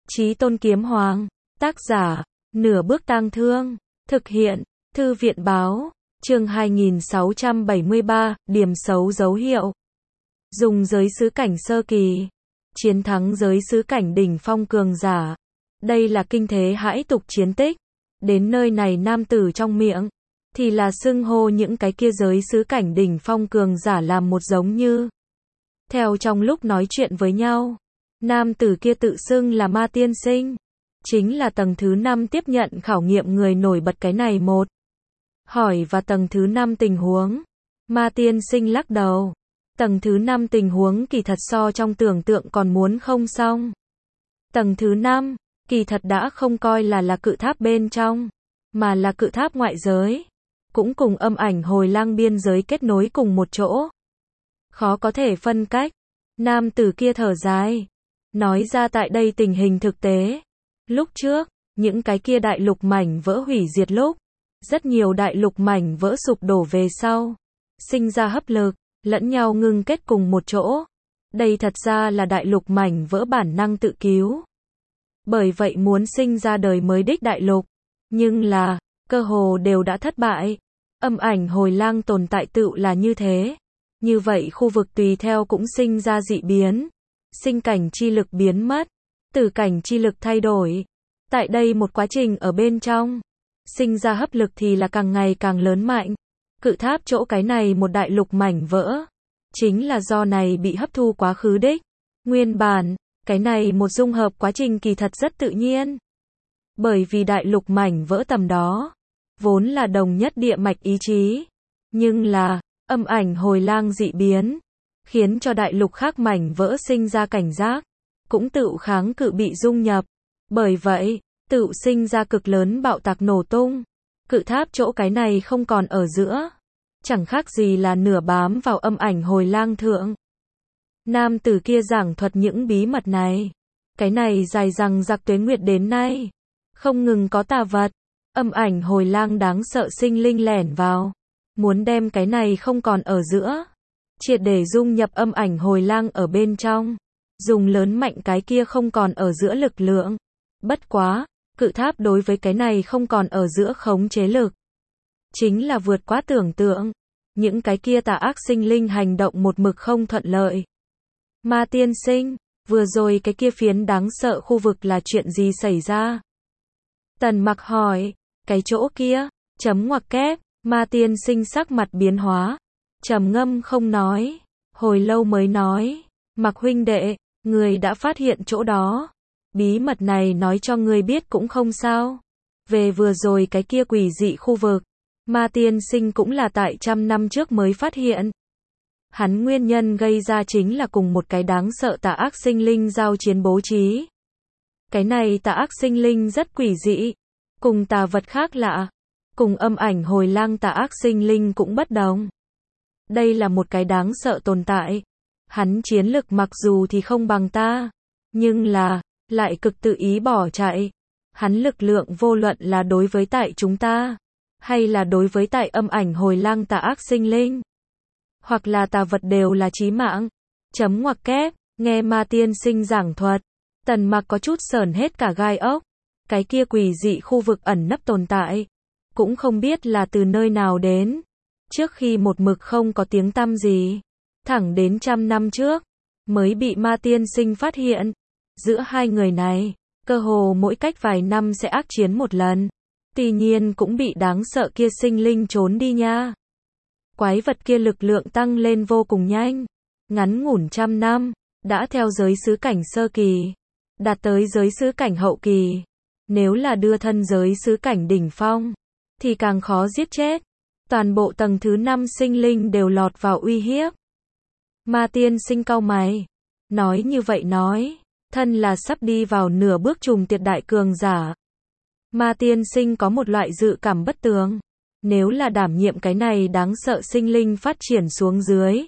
Chí Tôn Kiếm Hoàng. Tác giả, Nửa Bước Tang Thương. Thực hiện, Thư viện Báo. Chương 2673, điểm xấu dấu hiệu. Dùng giới xứ cảnh sơ kỳ. Chiến thắng giới xứ cảnh đỉnh phong cường giả. Đây là kinh thế hãi tục chiến tích. Đến nơi này nam tử trong miệng, thì là xưng hô những cái kia giới xứ cảnh đỉnh phong cường giả làm một giống như. Theo trong lúc nói chuyện với nhau, nam tử kia tự xưng là Ma Tiên Sinh. Chính là tầng thứ 5 tiếp nhận khảo nghiệm người nổi bật cái này một. Hỏi và tầng thứ 5 tình huống. Ma Tiên Sinh lắc đầu. Tầng thứ 5 tình huống kỳ thật so trong tưởng tượng còn muốn không xong. Tầng thứ 5, kỳ thật đã không coi là cự tháp bên trong, mà là cự tháp ngoại giới. Cũng cùng âm ảnh hồi lang biên giới kết nối cùng một chỗ. Khó có thể phân cách. Nam tử kia thở dài. Nói ra tại đây tình hình thực tế. Lúc trước, những cái kia đại lục mảnh vỡ hủy diệt lúc. Rất nhiều đại lục mảnh vỡ sụp đổ về sau. Sinh ra hấp lực, lẫn nhau ngưng kết cùng một chỗ. Đây thật ra là đại lục mảnh vỡ bản năng tự cứu. Bởi vậy muốn sinh ra đời mới đích đại lục. Nhưng là, cơ hồ đều đã thất bại. Âm ảnh hồi lang tồn tại tựu là như thế. Như vậy khu vực tùy theo cũng sinh ra dị biến. Sinh cảnh chi lực biến mất. Tử cảnh chi lực thay đổi. Tại đây một quá trình ở bên trong. Sinh ra hấp lực thì là càng ngày càng lớn mạnh. Cự tháp chỗ cái này một đại lục mảnh vỡ. Chính là do này bị hấp thu quá khứ đích. Nguyên bản, cái này một dung hợp quá trình kỳ thật rất tự nhiên. Bởi vì đại lục mảnh vỡ tầm đó. Vốn là đồng nhất địa mạch ý chí. Nhưng là, âm ảnh hồi lang dị biến. Khiến cho đại lục khác mảnh vỡ sinh ra cảnh giác. Cũng tự kháng cự bị dung nhập. Bởi vậy, tự sinh ra cực lớn bạo tạc nổ tung. Cự tháp chỗ cái này không còn ở giữa. Chẳng khác gì là nửa bám vào âm ảnh hồi lang thượng. Nam tử kia giảng thuật những bí mật này. Cái này dài dằng dặc tuế nguyệt đến nay. Không ngừng có tà vật. Âm ảnh hồi lang đáng sợ sinh linh lẻn vào. Muốn đem cái này không còn ở giữa. Triệt để dung nhập âm ảnh hồi lang ở bên trong. Dùng lớn mạnh cái kia không còn ở giữa lực lượng. Bất quá, cự tháp đối với cái này không còn ở giữa khống chế lực. Chính là vượt quá tưởng tượng. Những cái kia tà ác sinh linh hành động một mực không thuận lợi. Ma Tiên Sinh, vừa rồi cái kia phiến đáng sợ khu vực là chuyện gì xảy ra? Tần Mặc hỏi, cái chỗ kia, chấm ngoặc kép, Ma Tiên Sinh sắc mặt biến hóa. Trầm ngâm không nói, hồi lâu mới nói, Mặc huynh đệ, người đã phát hiện chỗ đó. Bí mật này nói cho người biết cũng không sao. Về vừa rồi cái kia quỷ dị khu vực, Ma Tiên Sinh cũng là tại 100 năm trước mới phát hiện. Hắn nguyên nhân gây ra chính là cùng một cái đáng sợ tà ác sinh linh giao chiến bố trí. Cái này tà ác sinh linh rất quỷ dị, cùng tà vật khác lạ, cùng âm ảnh hồi lang tà ác sinh linh cũng bất đồng. Đây là một cái đáng sợ tồn tại. Hắn chiến lực mặc dù thì không bằng ta, nhưng là, lại cực tự ý bỏ chạy. Hắn lực lượng vô luận là đối với tại chúng ta, hay là đối với tại âm ảnh hồi lang tà ác sinh linh, hoặc là tà vật đều là chí mạng. Chấm ngoặc kép, nghe Ma Tiên Sinh giảng thuật, Tần Mặc có chút sởn hết cả gai ốc. Cái kia quỷ dị khu vực ẩn nấp tồn tại, cũng không biết là từ nơi nào đến. Trước khi một mực không có tiếng tăm gì, thẳng đến 100 năm trước, mới bị Ma Tiên Sinh phát hiện. Giữa hai người này, cơ hồ mỗi cách vài năm sẽ ác chiến một lần. Tuy nhiên cũng bị đáng sợ kia sinh linh trốn đi nha. Quái vật kia lực lượng tăng lên vô cùng nhanh. Ngắn ngủn 100 năm, đã theo giới xứ cảnh sơ kỳ, đạt tới giới xứ cảnh hậu kỳ. Nếu là đưa thân giới xứ cảnh đỉnh phong, thì càng khó giết chết. Toàn bộ tầng thứ 5 sinh linh đều lọt vào uy hiếp. Ma Tiên Sinh cau mày. Nói như vậy nói, thân là sắp đi vào nửa bước trùng tiệt đại cường giả. Ma Tiên Sinh có một loại dự cảm bất tường. Nếu là đảm nhiệm cái này đáng sợ sinh linh phát triển xuống dưới,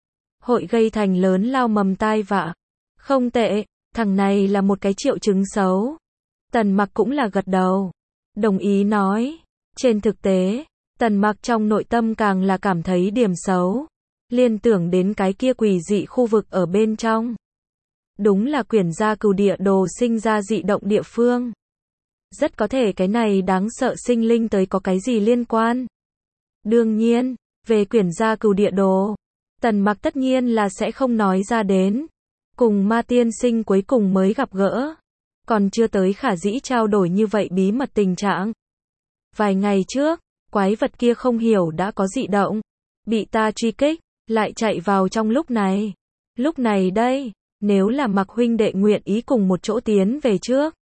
hội gây thành lớn lao mầm tai vạ. Không tệ, thằng này là một cái triệu chứng xấu. Tần Mặc cũng là gật đầu. Đồng ý nói. Trên thực tế, Tần Mặc trong nội tâm càng là cảm thấy điểm xấu. Liên tưởng đến cái kia quỷ dị khu vực ở bên trong. Đúng là quyển gia cừu địa đồ sinh ra dị động địa phương. Rất có thể cái này đáng sợ sinh linh tới có cái gì liên quan. Đương nhiên, về quyển gia cừu địa đồ, Tần Mặc tất nhiên là sẽ không nói ra đến. Cùng ma tiên sinh cuối cùng mới gặp gỡ. Còn chưa tới khả dĩ trao đổi như vậy bí mật tình trạng. Vài ngày trước, quái vật kia không hiểu đã có dị động. Bị ta truy kích, lại chạy vào trong lúc này. Lúc này đây, nếu là Mặc huynh đệ nguyện ý cùng một chỗ tiến về trước.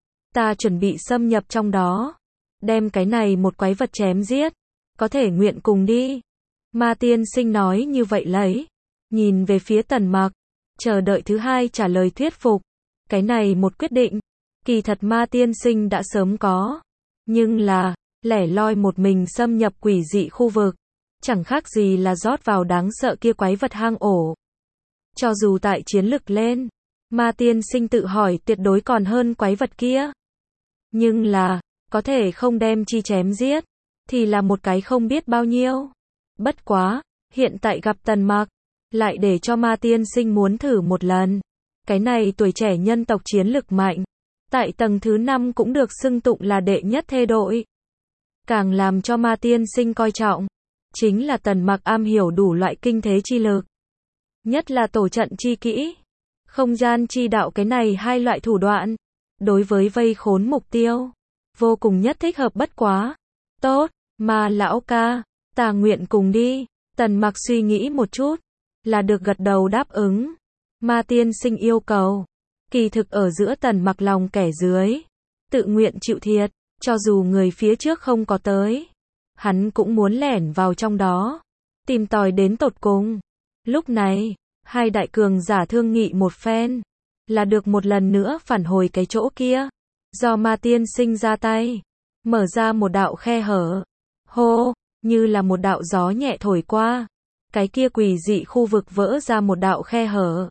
Ta chuẩn bị xâm nhập trong đó. Đem cái này một quái vật chém giết. Có thể nguyện cùng đi. Ma tiên sinh nói như vậy lấy. Nhìn về phía Tần Mặc. Chờ đợi thứ hai trả lời thuyết phục. Cái này một quyết định. Kỳ thật ma tiên sinh đã sớm có. Nhưng là, lẻ loi một mình xâm nhập quỷ dị khu vực. Chẳng khác gì là rót vào đáng sợ kia quái vật hang ổ. Cho dù tại chiến lực lên, ma tiên sinh tự hỏi tuyệt đối còn hơn quái vật kia. Nhưng là, có thể không đem chi chém giết, thì là một cái không biết bao nhiêu. Bất quá, hiện tại gặp Tần Mặc, lại để cho ma tiên sinh muốn thử một lần. Cái này tuổi trẻ nhân tộc chiến lực mạnh, tại tầng thứ 5 cũng được xưng tụng là đệ nhất thê đội. Càng làm cho ma tiên sinh coi trọng, chính là Tần Mặc am hiểu đủ loại kinh thế chi lực. Nhất là tổ trận chi kỹ, không gian chi đạo cái này hai loại thủ đoạn. Đối với vây khốn mục tiêu, vô cùng nhất thích hợp bất quá. Tốt, mà lão ca, ta nguyện cùng đi. Tần Mặc suy nghĩ một chút, là được gật đầu đáp ứng. Ma tiên sinh yêu cầu, kỳ thực ở giữa Tần Mặc lòng kẻ dưới, tự nguyện chịu thiệt, cho dù người phía trước không có tới, hắn cũng muốn lẻn vào trong đó, tìm tòi đến tột cùng. Lúc này, hai đại cường giả thương nghị một phen, là được một lần nữa phản hồi cái chỗ kia. Do ma tiên sinh ra tay, mở ra một đạo khe hở. Hô, như là một đạo gió nhẹ thổi qua. Cái kia quỷ dị khu vực vỡ ra một đạo khe hở.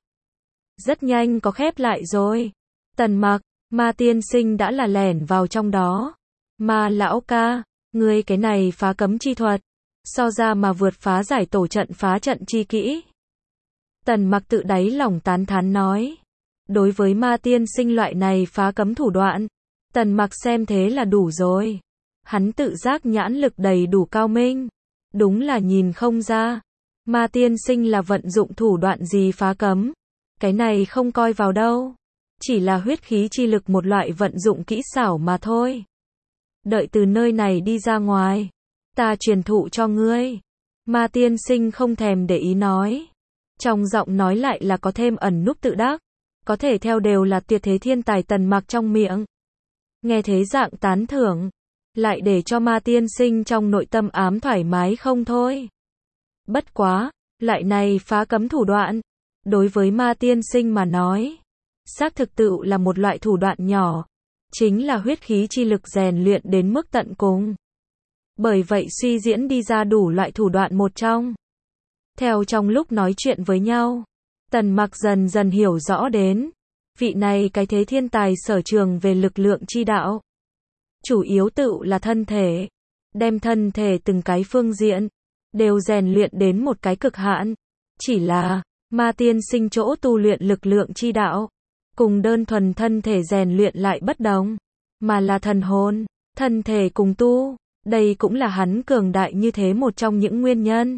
Rất nhanh có khép lại rồi. Tần Mặc, ma tiên sinh đã là lẻn vào trong đó. Ma lão ca, ngươi cái này phá cấm chi thuật, so ra mà vượt phá giải tổ trận phá trận chi kỹ. Tần Mặc tự đáy lòng tán thán nói. Đối với ma tiên sinh loại này phá cấm thủ đoạn, Tần Mặc xem thế là đủ rồi. Hắn tự giác nhãn lực đầy đủ cao minh. Đúng là nhìn không ra. Ma tiên sinh là vận dụng thủ đoạn gì phá cấm. Cái này không coi vào đâu. Chỉ là huyết khí chi lực một loại vận dụng kỹ xảo mà thôi. Đợi từ nơi này đi ra ngoài, ta truyền thụ cho ngươi. Ma tiên sinh không thèm để ý nói. Trong giọng nói lại là có thêm ẩn núp tự đắc. Có thể theo đều là tuyệt thế thiên tài Tần Mặc trong miệng. Nghe thế dạng tán thưởng, lại để cho ma tiên sinh trong nội tâm ám thoải mái không thôi. Bất quá, loại này phá cấm thủ đoạn, đối với ma tiên sinh mà nói, xác thực tự là một loại thủ đoạn nhỏ, chính là huyết khí chi lực rèn luyện đến mức tận cùng. Bởi vậy suy diễn đi ra đủ loại thủ đoạn một trong. Theo trong lúc nói chuyện với nhau, Tần Mặc dần dần hiểu rõ đến, vị này cái thế thiên tài sở trường về lực lượng chi đạo. Chủ yếu tự là thân thể, đem thân thể từng cái phương diện, đều rèn luyện đến một cái cực hạn. Chỉ là, ma tiên sinh chỗ tu luyện lực lượng chi đạo, cùng đơn thuần thân thể rèn luyện lại bất đồng, mà là thần hồn, thân thể cùng tu, đây cũng là hắn cường đại như thế một trong những nguyên nhân.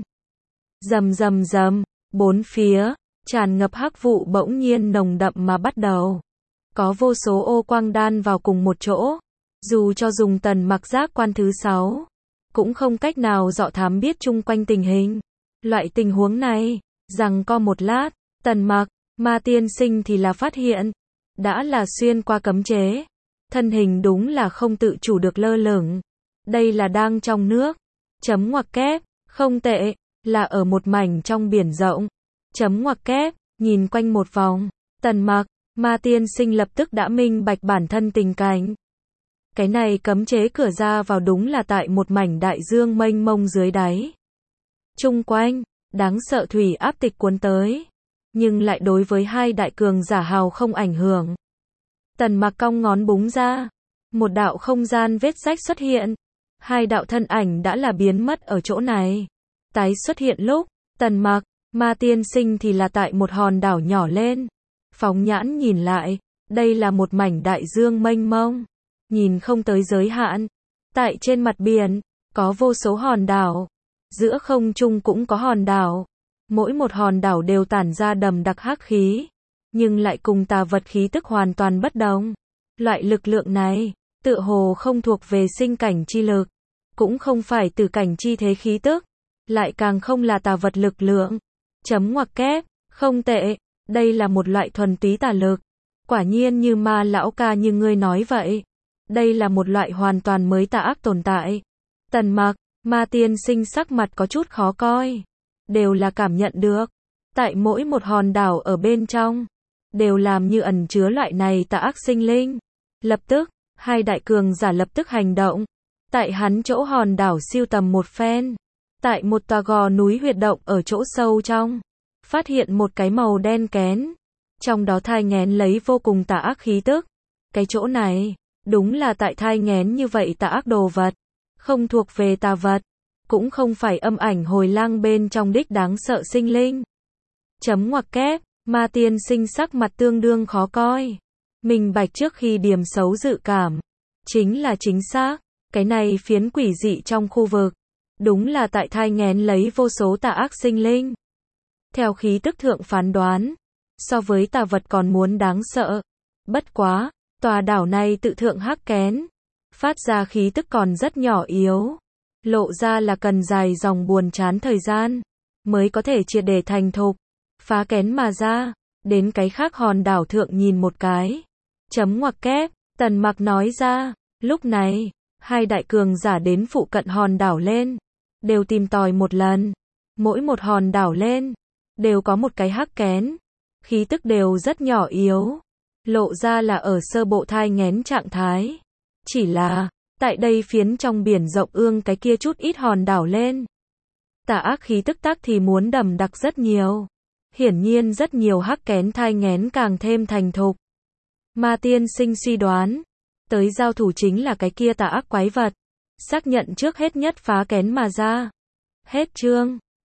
Rầm rầm rầm, bốn phía, tràn ngập hắc vụ bỗng nhiên nồng đậm mà bắt đầu. Có vô số ô quang đan vào cùng một chỗ, dù cho dùng Tần Mặc giác quan thứ 6, cũng không cách nào dọ thám biết chung quanh tình hình. Loại tình huống này, rằng co một lát, Tần Mặc, ma tiên sinh thì là phát hiện, đã là xuyên qua cấm chế. Thân hình đúng là không tự chủ được lơ lửng. Đây là đang trong nước. Chấm ngoặc kép, không tệ, là ở một mảnh trong biển rộng. Chấm ngoặc kép, nhìn quanh một vòng, Tần Mặc, ma tiên sinh lập tức đã minh bạch bản thân tình cảnh. Cái này cấm chế cửa ra vào đúng là tại một mảnh đại dương mênh mông dưới đáy. Chung quanh, đáng sợ thủy áp tịch cuốn tới, nhưng lại đối với hai đại cường giả hào không ảnh hưởng. Tần Mặc cong ngón búng ra, một đạo không gian vết rách xuất hiện, hai đạo thân ảnh đã là biến mất ở chỗ này. Tái xuất hiện lúc, Tần Mặc, ma tiên sinh thì là tại một hòn đảo nhỏ lên. phóng nhãn nhìn lại, đây là một mảnh đại dương mênh mông, nhìn không tới giới hạn. Tại trên mặt biển, có vô số hòn đảo, giữa không trung cũng có hòn đảo, mỗi một hòn đảo đều tản ra đậm đặc hắc khí, nhưng lại cùng tà vật khí tức hoàn toàn bất đồng. Loại lực lượng này, tựa hồ không thuộc về sinh cảnh chi lực, cũng không phải từ cảnh chi thế khí tức, lại càng không là tà vật lực lượng. Chấm ngoặc kép, không tệ, đây là một loại thuần túy tà lực. Quả nhiên như Ma lão ca như ngươi nói vậy. Đây là một loại hoàn toàn mới tà ác tồn tại. Tần Mặc, Ma tiên sinh sắc mặt có chút khó coi. Đều là cảm nhận được. Tại mỗi một hòn đảo ở bên trong, đều làm như ẩn chứa loại này tà ác sinh linh. Lập tức, hai đại cường giả lập tức hành động. Tại hắn chỗ hòn đảo siêu tầm một phen. Tại một tòa gò núi huyệt động ở chỗ sâu trong, phát hiện một cái màu đen kén. Trong đó thai nghén lấy vô cùng tà ác khí tức. Cái chỗ này, đúng là tại thai nghén như vậy tà ác đồ vật. Không thuộc về tà vật, cũng không phải âm ảnh hồi lang bên trong đích đáng sợ sinh linh. Chấm ngoặc kép, Ma tiên sinh sắc mặt tương đương khó coi. Minh bạch trước khi điểm xấu dự cảm. Chính là chính xác, cái này phiến quỷ dị trong khu vực. Đúng là tại thai nghén lấy vô số tà ác sinh linh. Theo khí tức thượng phán đoán, so với tà vật còn muốn đáng sợ. Bất quá, tòa đảo này tự thượng hắc kén, phát ra khí tức còn rất nhỏ yếu. Lộ ra là cần dài dòng buồn chán thời gian, mới có thể triệt để thành thục. Phá kén mà ra, đến cái khác hòn đảo thượng nhìn một cái. Chấm ngoặc kép, Tần Mặc nói ra, lúc này, hai đại cường giả đến phụ cận hòn đảo lên, đều tìm tòi một lần. Mỗi một hòn đảo lên, đều có một cái hắc kén. Khí tức đều rất nhỏ yếu, lộ ra là ở sơ bộ thai nghén trạng thái. Chỉ là, tại đây phiến trong biển rộng ương cái kia chút ít hòn đảo lên, tà ác khí tức tác thì muốn đậm đặc rất nhiều. Hiển nhiên rất nhiều hắc kén thai nghén càng thêm thành thục. Ma tiên sinh suy đoán, tới giao thủ chính là cái kia tà ác quái vật. Xác nhận trước hết nhất phá kén mà ra. Hết chương.